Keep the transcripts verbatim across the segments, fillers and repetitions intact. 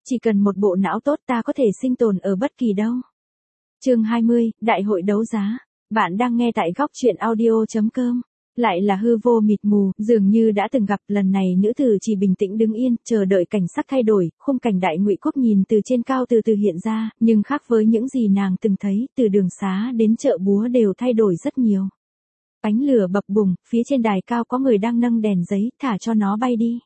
chỉ cần một bộ não tốt ta có thể sinh tồn ở bất kỳ đâu. Chương hai mươi, Đại hội đấu giá. Bạn đang nghe tại góc truyện audio chấm com. Lại là hư vô mịt mù, dường như đã từng gặp, lần này nữ tử chỉ bình tĩnh đứng yên, chờ đợi cảnh sắc thay đổi, khung cảnh Đại Ngụy quốc nhìn từ trên cao từ từ hiện ra, nhưng khác với những gì nàng từng thấy, từ đường xá đến chợ búa đều thay đổi rất nhiều. Ánh lửa bập bùng, phía trên đài cao có người đang nâng đèn giấy, thả cho nó bay đi.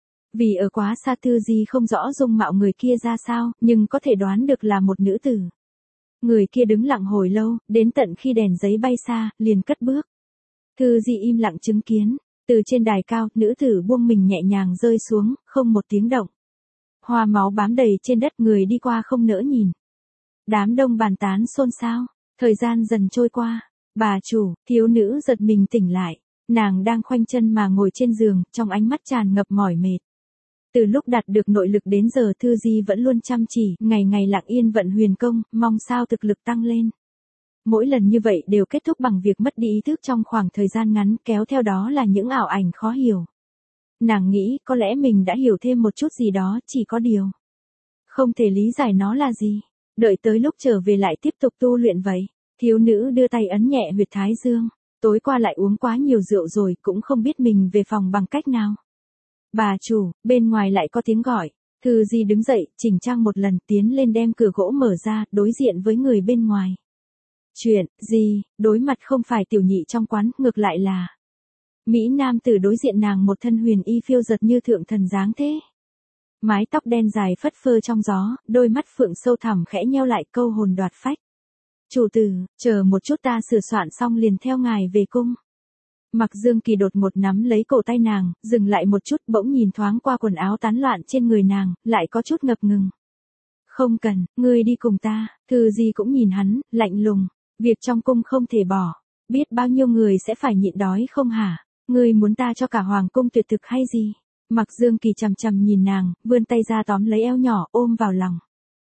Vì ở quá xa Thư Di không rõ dung mạo người kia ra sao, nhưng có thể đoán được là một nữ tử. Người kia đứng lặng hồi lâu, đến tận khi đèn giấy bay xa, liền cất bước. Thư Di im lặng chứng kiến, từ trên đài cao, nữ tử buông mình nhẹ nhàng rơi xuống, không một tiếng động. Hoa máu bám đầy trên đất, người đi qua không nỡ nhìn. Đám đông bàn tán xôn xao, thời gian dần trôi qua. Bà chủ, thiếu nữ giật mình tỉnh lại, nàng đang khoanh chân mà ngồi trên giường, trong ánh mắt tràn ngập mỏi mệt. Từ lúc đạt được nội lực đến giờ Thư Di vẫn luôn chăm chỉ, ngày ngày lặng yên vận huyền công, mong sao thực lực tăng lên. Mỗi lần như vậy đều kết thúc bằng việc mất đi ý thức trong khoảng thời gian ngắn, kéo theo đó là những ảo ảnh khó hiểu. Nàng nghĩ có lẽ mình đã hiểu thêm một chút gì đó, chỉ có điều không thể lý giải nó là gì. Đợi tới lúc trở về lại tiếp tục tu luyện vậy. Thiếu nữ đưa tay ấn nhẹ huyệt thái dương, tối qua lại uống quá nhiều rượu rồi, cũng không biết mình về phòng bằng cách nào. Bà chủ, bên ngoài lại có tiếng gọi. Thư Di đứng dậy, chỉnh trang một lần, tiến lên đem cửa gỗ mở ra, đối diện với người bên ngoài. Chuyện gì? Đối mặt không phải tiểu nhị trong quán, ngược lại là mỹ nam tử đối diện nàng, một thân huyền y phiêu giật như thượng thần dáng thế. Mái tóc đen dài phất phơ trong gió, đôi mắt phượng sâu thẳm khẽ nheo lại, câu hồn đoạt phách. Chủ tử, chờ một chút, ta sửa soạn xong liền theo ngài về cung. Mặc Dương Kỳ đột ngột nắm lấy cổ tay nàng, dừng lại một chút, bỗng nhìn thoáng qua quần áo tán loạn trên người nàng, lại có chút ngập ngừng. Không cần, ngươi đi cùng ta. Thư Di cũng nhìn hắn, lạnh lùng. Việc trong cung không thể bỏ. Biết bao nhiêu người sẽ phải nhịn đói không hả? Ngươi muốn ta cho cả hoàng cung tuyệt thực hay gì? Mặc Dương Kỳ chằm chằm nhìn nàng, vươn tay ra tóm lấy eo nhỏ, ôm vào lòng.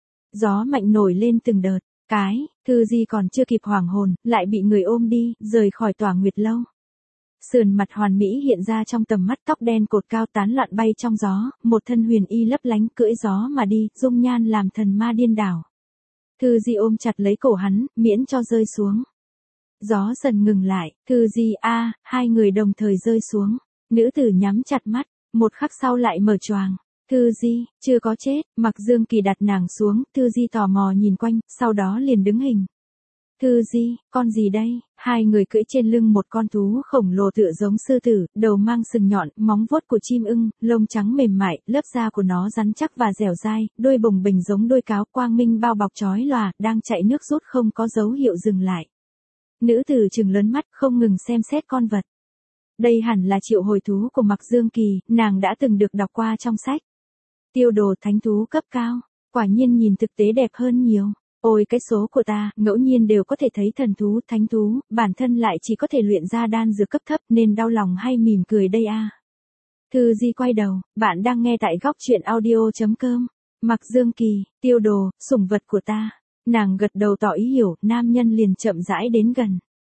Gió mạnh nổi lên từng đợt. Cái, Thư Di còn chưa kịp hoảng hồn, lại bị người ôm đi, rời khỏi Tỏa Nguyệt lâu. Sườn mặt hoàn mỹ hiện ra trong tầm mắt, tóc đen cột cao tán loạn bay trong gió, một thân huyền y lấp lánh cưỡi gió mà đi, dung nhan làm thần ma điên đảo. Thư Di ôm chặt lấy cổ hắn, miễn cho rơi xuống. Gió dần ngừng lại, Thư Di a, hai người đồng thời rơi xuống. Nữ tử nhắm chặt mắt, một khắc sau lại mở choàng. Thư Di, chưa có chết. Mặc Dương Kỳ đặt nàng xuống, Thư Di tò mò nhìn quanh, sau đó liền đứng hình. Thư Di, con gì đây? Hai người cưỡi trên lưng một con thú khổng lồ tựa giống sư tử, đầu mang sừng nhọn, móng vuốt của chim ưng, lông trắng mềm mại, lớp da của nó rắn chắc và dẻo dai, đuôi bồng bềnh giống đuôi cáo, quang minh bao bọc chói lòa, đang chạy nước rút không có dấu hiệu dừng lại. Nữ tử trừng lớn mắt, không ngừng xem xét con vật. Đây hẳn là triệu hồi thú của Mặc Dương Kỳ, nàng đã từng được đọc qua trong sách. Tiêu đồ thánh thú cấp cao, quả nhiên nhìn thực tế đẹp hơn nhiều. Ôi cái số của ta, ngẫu nhiên đều có thể thấy thần thú, thánh thú, bản thân lại chỉ có thể luyện ra đan dược cấp thấp, nên đau lòng hay mỉm cười đây a. À? Thư Di quay đầu, bạn đang nghe tại góc truyện audio chấm com. Mặc Dương Kỳ, tiêu đồ, sủng vật của ta. Nàng gật đầu tỏ ý hiểu, nam nhân liền chậm rãi đến gần.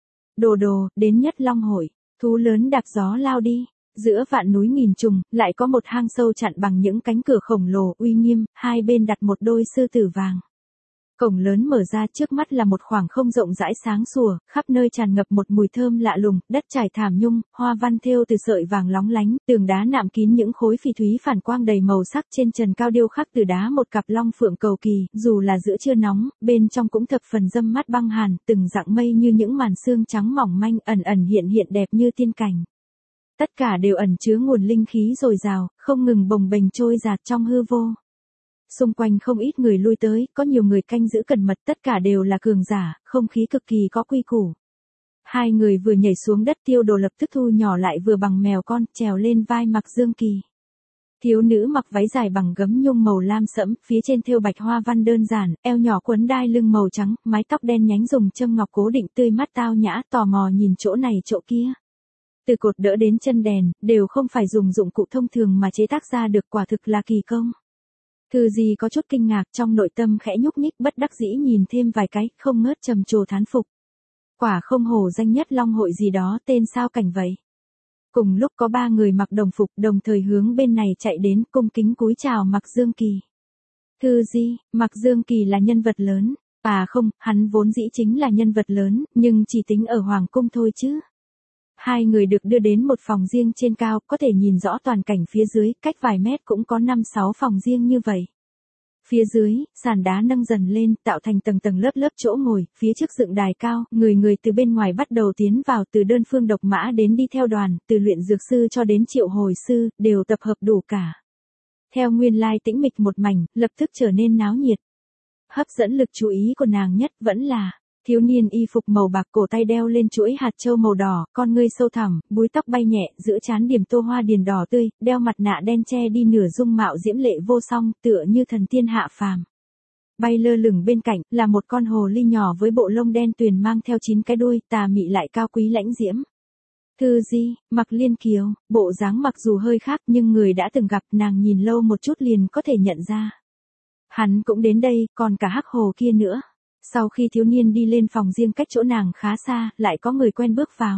Đồ đồ, đến Nhất Long hội, thú lớn đạp gió lao đi. Giữa vạn núi nghìn trùng, lại có một hang sâu chặn bằng những cánh cửa khổng lồ uy nghiêm, hai bên đặt một đôi sư tử vàng. Cổng lớn mở ra, trước mắt là một khoảng không rộng rãi sáng sủa, khắp nơi tràn ngập một mùi thơm lạ lùng, đất trải thảm nhung, hoa văn thêu từ sợi vàng lóng lánh, tường đá nạm kín những khối phỉ thúy phản quang đầy màu sắc, trên trần cao điêu khắc từ đá một cặp long phượng cầu kỳ, dù là giữa trưa nóng, bên trong cũng thập phần dâm mát băng hàn, từng dạng mây như những màn sương trắng mỏng manh, ẩn ẩn hiện hiện đẹp như tiên cảnh. Tất cả đều ẩn chứa nguồn linh khí dồi dào, không ngừng bồng bềnh trôi dạt trong hư vô. Xung quanh không ít người lui tới, có nhiều người canh giữ cẩn mật, tất cả đều là cường giả, không khí cực kỳ có quy củ. Hai người vừa nhảy xuống đất, tiêu đồ lập tức thu nhỏ lại vừa bằng mèo con, trèo lên vai Mặc Dương Kỳ. Thiếu nữ mặc váy dài bằng gấm nhung màu lam sẫm, phía trên thêu bạch hoa văn đơn giản, eo nhỏ quấn đai lưng màu trắng, mái tóc đen nhánh dùng châm ngọc cố định, tươi mắt tao nhã, tò mò nhìn chỗ này chỗ kia. Từ cột đỡ đến chân đèn, đều không phải dùng dụng cụ thông thường mà chế tác ra được, quả thực là kỳ công. Thư Di có chút kinh ngạc, trong nội tâm khẽ nhúc nhích, bất đắc dĩ nhìn thêm vài cái, không ngớt trầm trồ thán phục. Quả không hổ danh Nhất Long hội gì đó, tên sao cảnh vậy. Cùng lúc có ba người mặc đồng phục, đồng thời hướng bên này chạy đến, cung kính cúi chào Mặc Dương Kỳ. Thư Di, Mạc Dương Kỳ là nhân vật lớn. À không, hắn vốn dĩ chính là nhân vật lớn, nhưng chỉ tính ở Hoàng Cung thôi chứ. Hai người được đưa đến một phòng riêng trên cao, có thể nhìn rõ toàn cảnh phía dưới, cách vài mét cũng có năm sáu phòng riêng như vậy. Phía dưới, sàn đá nâng dần lên, tạo thành tầng tầng lớp lớp chỗ ngồi, phía trước dựng đài cao, người người từ bên ngoài bắt đầu tiến vào, từ đơn phương độc mã đến đi theo đoàn, từ luyện dược sư cho đến triệu hồi sư, đều tập hợp đủ cả. Theo nguyên lai tĩnh mịch một mảnh, lập tức trở nên náo nhiệt. Hấp dẫn lực chú ý của nàng nhất vẫn là thiếu niên y phục màu bạc, cổ tay đeo lên chuỗi hạt châu màu đỏ, con ngươi sâu thẳm, búi tóc bay nhẹ, giữa trán điểm tô hoa điền đỏ tươi, đeo mặt nạ đen che đi nửa dung mạo diễm lệ vô song, tựa như thần tiên hạ phàm. Bay lơ lửng bên cạnh là một con hồ ly nhỏ với bộ lông đen tuyền mang theo chín cái đuôi, tà mị lại cao quý lãnh diễm. Thư Di, Mặc Liên Kiều, bộ dáng mặc dù hơi khác nhưng người đã từng gặp, nàng nhìn lâu một chút liền có thể nhận ra. Hắn cũng đến đây, còn cả hắc hồ kia nữa. Sau khi thiếu niên đi lên phòng riêng cách chỗ nàng khá xa, lại có người quen bước vào.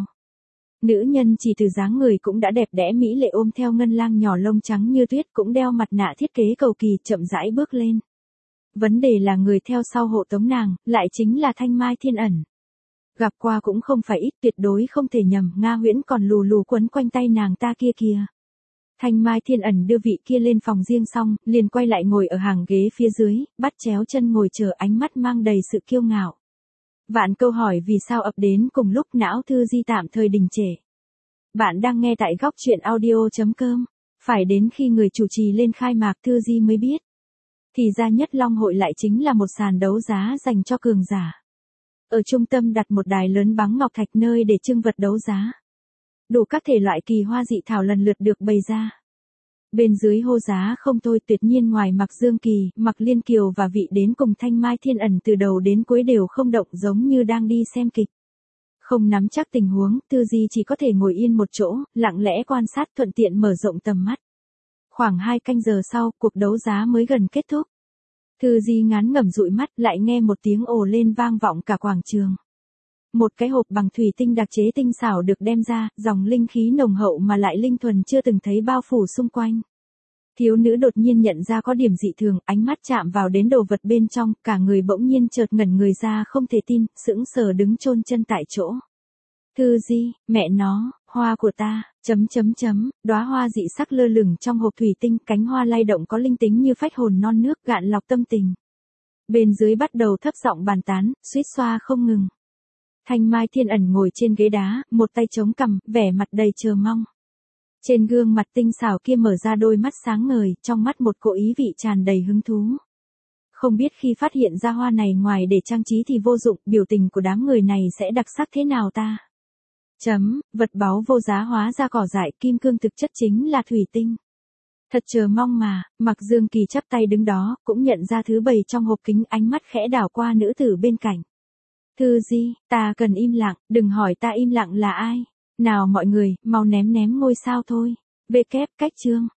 Nữ nhân chỉ từ dáng người cũng đã đẹp đẽ mỹ lệ, ôm theo ngân lang nhỏ lông trắng như tuyết, cũng đeo mặt nạ thiết kế cầu kỳ, chậm rãi bước lên. Vấn đề là người theo sau hộ tống nàng, lại chính là Thanh Mai Thiên Ẩn. Gặp qua cũng không phải ít, tuyệt đối không thể nhầm, Nga Huyễn còn lù lù quấn quanh tay nàng ta kia kìa. Thanh Mai Thiên Ẩn đưa vị kia lên phòng riêng xong, liền quay lại ngồi ở hàng ghế phía dưới, bắt chéo chân ngồi chờ, ánh mắt mang đầy sự kiêu ngạo. Vạn câu hỏi vì sao ập đến cùng lúc, não Thư Di tạm thời đình trệ. Bạn đang nghe tại góc truyện audio chấm com. Phải đến khi người chủ trì lên khai mạc Thư Di mới biết. Thì ra Nhất Long hội lại chính là một sàn đấu giá dành cho cường giả. Ở trung tâm đặt một đài lớn bằng ngọc thạch nơi để trưng vật đấu giá. Đủ các thể loại kỳ hoa dị thảo lần lượt được bày ra. Bên dưới hô giá không thôi, tuyệt nhiên ngoài Mạc Dương Kỳ, Mạc Liên Kiều và vị đến cùng Thanh Mai Thiên Ẩn từ đầu đến cuối đều không động, giống như đang đi xem kịch. Không nắm chắc tình huống, Thư Di chỉ có thể ngồi yên một chỗ, lặng lẽ quan sát, thuận tiện mở rộng tầm mắt. Khoảng hai canh giờ sau, cuộc đấu giá mới gần kết thúc. Thư Di ngán ngẩm dụi mắt, lại nghe một tiếng ồ lên vang vọng cả quảng trường. Một cái hộp bằng thủy tinh đặc chế tinh xảo được đem ra, dòng linh khí nồng hậu mà lại linh thuần chưa từng thấy bao phủ xung quanh. Thiếu nữ đột nhiên nhận ra có điểm dị thường, ánh mắt chạm vào đến đồ vật bên trong, cả người bỗng nhiên chợt ngẩn người ra, không thể tin, sững sờ đứng chôn chân tại chỗ. Thư Di, mẹ nó, hoa của ta, chấm chấm chấm, đóa hoa dị sắc lơ lửng trong hộp thủy tinh, cánh hoa lay động có linh tính như phách hồn non nước, gạn lọc tâm tình. Bên dưới bắt đầu thấp giọng bàn tán, suýt xoa không ngừng. Thanh Mai Thiên Ẩn ngồi trên ghế đá, một tay chống cằm, vẻ mặt đầy chờ mong. Trên gương mặt tinh xảo kia mở ra đôi mắt sáng ngời, trong mắt một cỗ ý vị tràn đầy hứng thú. Không biết khi phát hiện ra hoa này ngoài để trang trí thì vô dụng, biểu tình của đám người này sẽ đặc sắc thế nào ta? Chấm, vật báu vô giá hóa ra cỏ dại, kim cương thực chất chính là thủy tinh. Thật chờ mong mà, Mạc Dương Kỳ chắp tay đứng đó, cũng nhận ra thứ bày trong hộp kính, ánh mắt khẽ đảo qua nữ tử bên cạnh. Thư Di, ta cần im lặng, đừng hỏi ta im lặng là ai. Nào mọi người, mau ném ném ngôi sao thôi. Về kép cách chương.